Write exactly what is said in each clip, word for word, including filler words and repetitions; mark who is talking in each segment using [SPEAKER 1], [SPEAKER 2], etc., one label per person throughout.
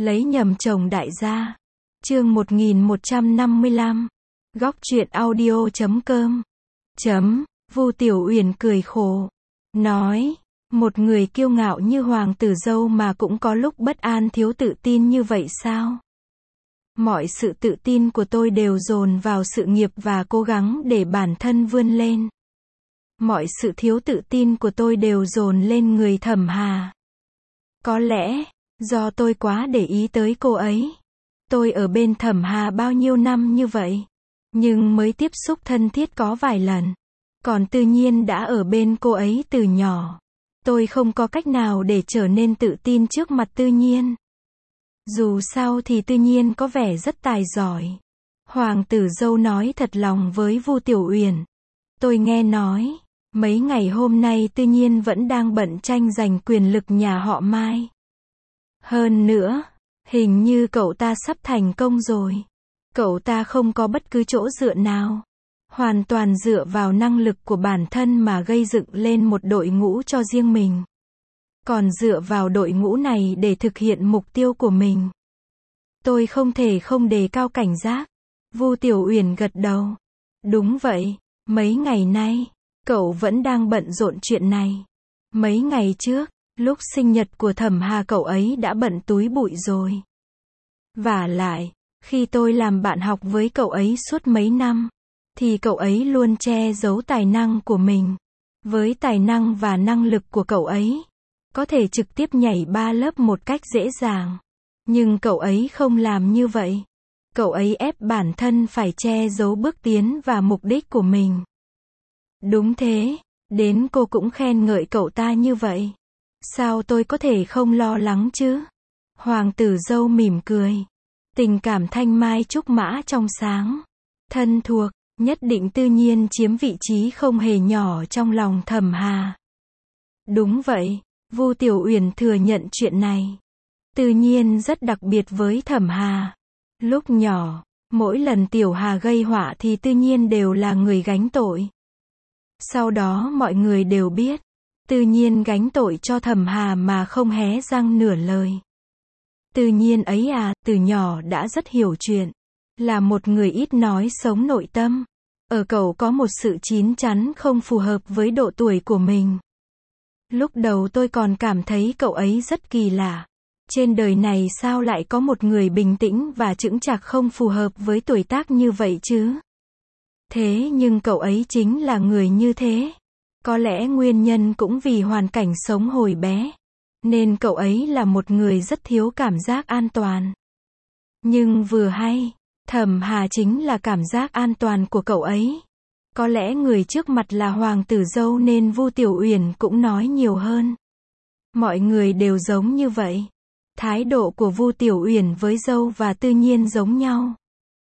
[SPEAKER 1] Lấy nhầm chồng đại gia. Chương một nghìn một trăm năm mươi lăm. Góc truyện audio chấm com. Chấm. Vu Tiểu Uyển cười khổ. Nói. Một người kiêu ngạo như hoàng tử dâu mà cũng có lúc bất an thiếu tự tin như vậy sao? Mọi sự tự tin của tôi đều dồn vào sự nghiệp và cố gắng để bản thân vươn lên. Mọi sự thiếu tự tin của tôi đều dồn lên người Thẩm Hà. Có lẽ, do tôi quá để ý tới cô ấy. Tôi ở bên Thẩm Hà bao nhiêu năm như vậy, nhưng mới tiếp xúc thân thiết có vài lần. Còn Tư Nhiên đã ở bên cô ấy từ nhỏ. Tôi không có cách nào để trở nên tự tin trước mặt Tư Nhiên. Dù sao thì Tư Nhiên có vẻ rất tài giỏi. Hoàng tử dâu nói thật lòng với Vu Tiểu Uyển. Tôi nghe nói, mấy ngày hôm nay Tư Nhiên vẫn đang bận tranh giành quyền lực nhà họ Mai. Hơn nữa, hình như cậu ta sắp thành công rồi. Cậu ta không có bất cứ chỗ dựa nào. Hoàn toàn dựa vào năng lực của bản thân mà gây dựng lên một đội ngũ cho riêng mình. Còn dựa vào đội ngũ này để thực hiện mục tiêu của mình. Tôi không thể không đề cao cảnh giác. Vu Tiểu Uyển gật đầu. Đúng vậy, mấy ngày nay, cậu vẫn đang bận rộn chuyện này. Mấy ngày trước, lúc sinh nhật của Thẩm Hà cậu ấy đã bận túi bụi rồi. Vả lại, khi tôi làm bạn học với cậu ấy suốt mấy năm, thì cậu ấy luôn che giấu tài năng của mình. Với tài năng và năng lực của cậu ấy, có thể trực tiếp nhảy ba lớp một cách dễ dàng. Nhưng cậu ấy không làm như vậy. Cậu ấy ép bản thân phải che giấu bước tiến và mục đích của mình. Đúng thế, đến cô cũng khen ngợi cậu ta như vậy. Sao tôi có thể không lo lắng chứ? Hoàng tử dâu mỉm cười. Tình cảm thanh mai trúc mã trong sáng. Thân thuộc, nhất định Tư Nhiên chiếm vị trí không hề nhỏ trong lòng Thẩm Hà. Đúng vậy, Vu Tiểu Uyển thừa nhận chuyện này. Tư Nhiên rất đặc biệt với Thẩm Hà. Lúc nhỏ, mỗi lần Tiểu Hà gây họa thì Tư Nhiên đều là người gánh tội. Sau đó mọi người đều biết, Tư Nhiên gánh tội cho Thẩm Hà mà không hé răng nửa lời. Tư Nhiên ấy à, từ nhỏ đã rất hiểu chuyện. Là một người ít nói sống nội tâm. Ở cậu có một sự chín chắn không phù hợp với độ tuổi của mình. Lúc đầu tôi còn cảm thấy cậu ấy rất kỳ lạ. Trên đời này sao lại có một người bình tĩnh và chững chạc không phù hợp với tuổi tác như vậy chứ? Thế nhưng cậu ấy chính là người như thế. Có lẽ nguyên nhân cũng vì hoàn cảnh sống hồi bé. Nên cậu ấy là một người rất thiếu cảm giác an toàn. Nhưng vừa hay, Thẩm Hà chính là cảm giác an toàn của cậu ấy. Có lẽ người trước mặt là hoàng tử dâu nên Vu Tiểu Uyển cũng nói nhiều hơn. Mọi người đều giống như vậy. Thái độ của Vu Tiểu Uyển với dâu và Tư Nhiên giống nhau.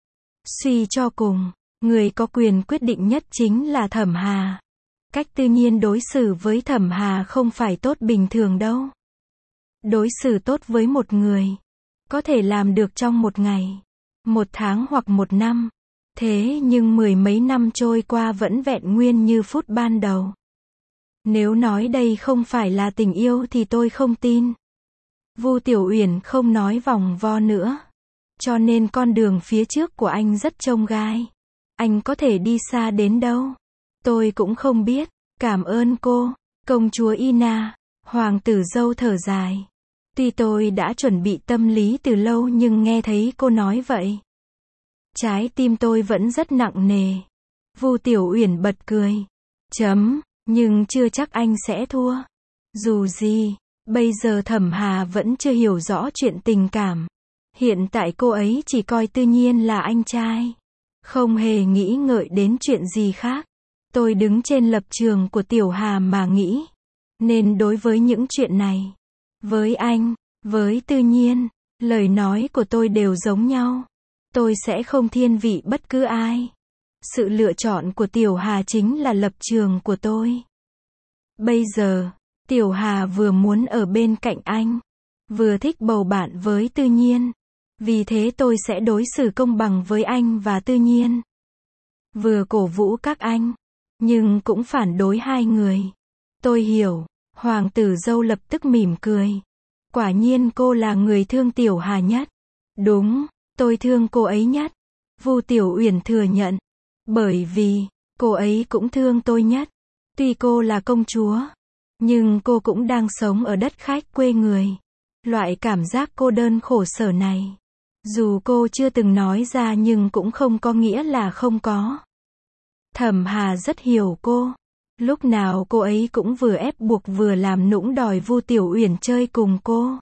[SPEAKER 1] Suy cho cùng, người có quyền quyết định nhất chính là Thẩm Hà. Cách Tư Nhiên đối xử với Thẩm Hà không phải tốt bình thường đâu. Đối xử tốt với một người, có thể làm được trong một ngày, một tháng hoặc một năm. Thế nhưng mười mấy năm trôi qua vẫn vẹn nguyên như phút ban đầu. Nếu nói đây không phải là tình yêu thì tôi không tin. Vu Tiểu Uyển không nói vòng vo nữa. Cho nên con đường phía trước của anh rất chông gai. Anh có thể đi xa đến đâu? Tôi cũng không biết. Cảm ơn cô, công chúa Ina. Hoàng tử dâu thở dài. Tuy tôi đã chuẩn bị tâm lý từ lâu nhưng nghe thấy cô nói vậy, trái tim tôi vẫn rất nặng nề. Vu Tiểu Uyển bật cười. Chấm, nhưng chưa chắc anh sẽ thua. Dù gì, bây giờ Thẩm Hà vẫn chưa hiểu rõ chuyện tình cảm. Hiện tại cô ấy chỉ coi Tư Nhiên là anh trai. Không hề nghĩ ngợi đến chuyện gì khác. Tôi đứng trên lập trường của Tiểu Hà mà nghĩ. Nên đối với những chuyện này, với anh, với Tư Nhiên, lời nói của tôi đều giống nhau. Tôi sẽ không thiên vị bất cứ ai. Sự lựa chọn của Tiểu Hà chính là lập trường của tôi. Bây giờ, Tiểu Hà vừa muốn ở bên cạnh anh, vừa thích bầu bạn với Tư Nhiên. Vì thế tôi sẽ đối xử công bằng với anh và Tư Nhiên. Vừa cổ vũ các anh, nhưng cũng phản đối hai người. Tôi hiểu. Hoàng tử dâu lập tức mỉm cười. Quả nhiên cô là người thương Tiểu Hà nhất. Đúng, tôi thương cô ấy nhất. Vu Tiểu Uyển thừa nhận. Bởi vì, cô ấy cũng thương tôi nhất. Tuy cô là công chúa, nhưng cô cũng đang sống ở đất khách quê người. Loại cảm giác cô đơn khổ sở này, dù cô chưa từng nói ra nhưng cũng không có nghĩa là không có. Thẩm Hà rất hiểu cô. Lúc nào cô ấy cũng vừa ép buộc vừa làm nũng đòi Vu Tiểu Uyển chơi cùng cô.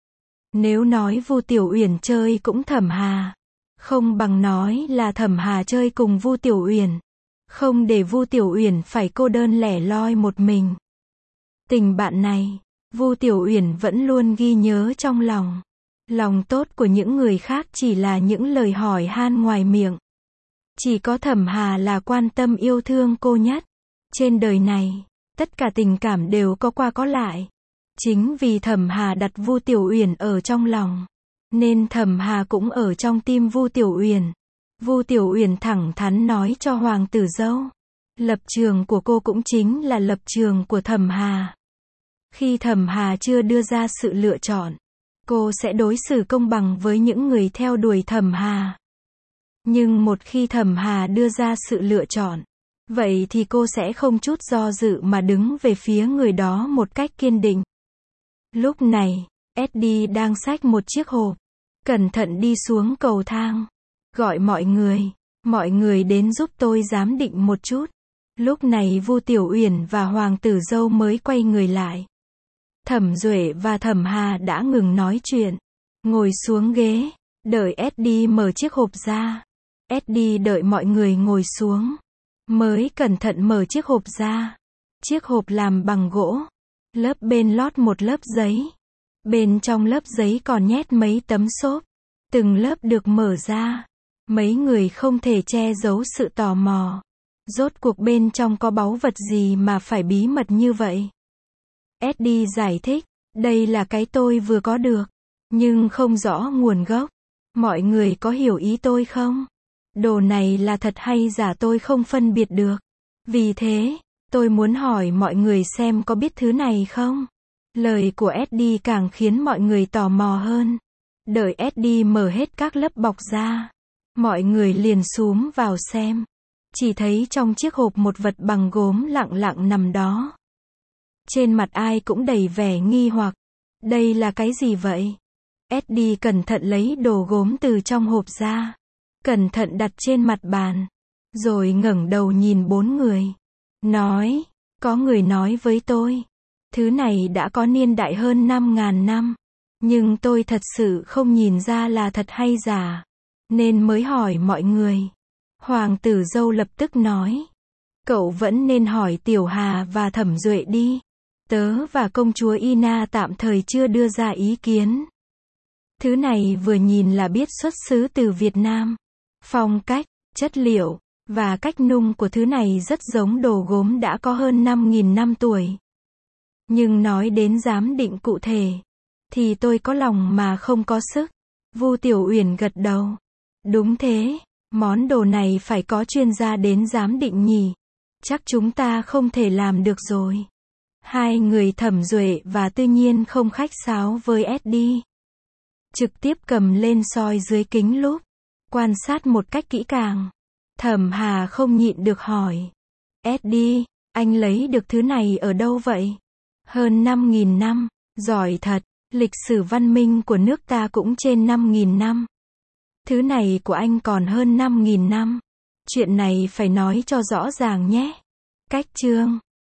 [SPEAKER 1] Nếu nói Vu Tiểu Uyển chơi cũng Thẩm Hà, không bằng nói là Thẩm Hà chơi cùng Vu Tiểu Uyển. Không để Vu Tiểu Uyển phải cô đơn lẻ loi một mình. Tình bạn này, Vu Tiểu Uyển vẫn luôn ghi nhớ trong lòng. Lòng tốt của những người khác chỉ là những lời hỏi han ngoài miệng. Chỉ có Thẩm Hà là quan tâm yêu thương cô nhất. Trên đời này, tất cả tình cảm đều có qua có lại. Chính vì Thẩm Hà đặt Vu Tiểu Uyển ở trong lòng, nên Thẩm Hà cũng ở trong tim Vu Tiểu Uyển. Vu Tiểu Uyển thẳng thắn nói cho hoàng tử dâu. Lập trường của cô cũng chính là lập trường của Thẩm Hà. Khi Thẩm Hà chưa đưa ra sự lựa chọn, cô sẽ đối xử công bằng với những người theo đuổi Thẩm Hà. Nhưng một khi Thẩm Hà đưa ra sự lựa chọn, vậy thì cô sẽ không chút do dự mà đứng về phía người đó một cách kiên định. Lúc này, Eddie đang xách một chiếc hộp, cẩn thận đi xuống cầu thang. Gọi mọi người, mọi người đến giúp tôi giám định một chút. Lúc này Vu Tiểu Uyển và hoàng tử dâu mới quay người lại. Thẩm Duệ và Thẩm Hà đã ngừng nói chuyện, ngồi xuống ghế, đợi Eddie mở chiếc hộp ra. Eddie đợi mọi người ngồi xuống, mới cẩn thận mở chiếc hộp ra. Chiếc hộp làm bằng gỗ, lớp bên lót một lớp giấy. Bên trong lớp giấy còn nhét mấy tấm xốp. Từng lớp được mở ra. Mấy người không thể che giấu sự tò mò. Rốt cuộc bên trong có báu vật gì mà phải bí mật như vậy? Eddie giải thích, đây là cái tôi vừa có được, nhưng không rõ nguồn gốc. Mọi người có hiểu ý tôi không? Đồ này là thật hay giả tôi không phân biệt được. Vì thế, tôi muốn hỏi mọi người xem có biết thứ này không? Lời của Eddie càng khiến mọi người tò mò hơn. Đợi Eddie mở hết các lớp bọc ra, mọi người liền xúm vào xem. Chỉ thấy trong chiếc hộp một vật bằng gốm lặng lặng nằm đó. Trên mặt ai cũng đầy vẻ nghi hoặc. Đây là cái gì vậy? Eddie cẩn thận lấy đồ gốm từ trong hộp ra, cẩn thận đặt trên mặt bàn, rồi ngẩng đầu nhìn bốn người. Nói, có người nói với tôi, thứ này đã có niên đại hơn năm ngàn năm. Nhưng tôi thật sự không nhìn ra là thật hay giả, nên mới hỏi mọi người. Hoàng tử dâu lập tức nói, cậu vẫn nên hỏi Tiểu Hà và Thẩm Duệ đi. Tớ và công chúa Ina tạm thời chưa đưa ra ý kiến. Thứ này vừa nhìn là biết xuất xứ từ Việt Nam. Phong cách, chất liệu, và cách nung của thứ này rất giống đồ gốm đã có hơn năm nghìn năm tuổi. Nhưng nói đến giám định cụ thể, thì tôi có lòng mà không có sức. Vu Tiểu Uyển gật đầu. Đúng thế, món đồ này phải có chuyên gia đến giám định nhỉ. Chắc chúng ta không thể làm được rồi. Hai người Thẩm Duệ và Tư Nhiên không khách sáo với Eddie. Trực tiếp cầm lên soi dưới kính lúp, quan sát một cách kỹ càng. Thẩm Hà không nhịn được hỏi. Eddie, anh lấy được thứ này ở đâu vậy? Hơn năm nghìn năm, giỏi thật, lịch sử văn minh của nước ta cũng trên năm nghìn năm. Thứ này của anh còn hơn năm nghìn năm. Chuyện này phải nói cho rõ ràng nhé. Cách chương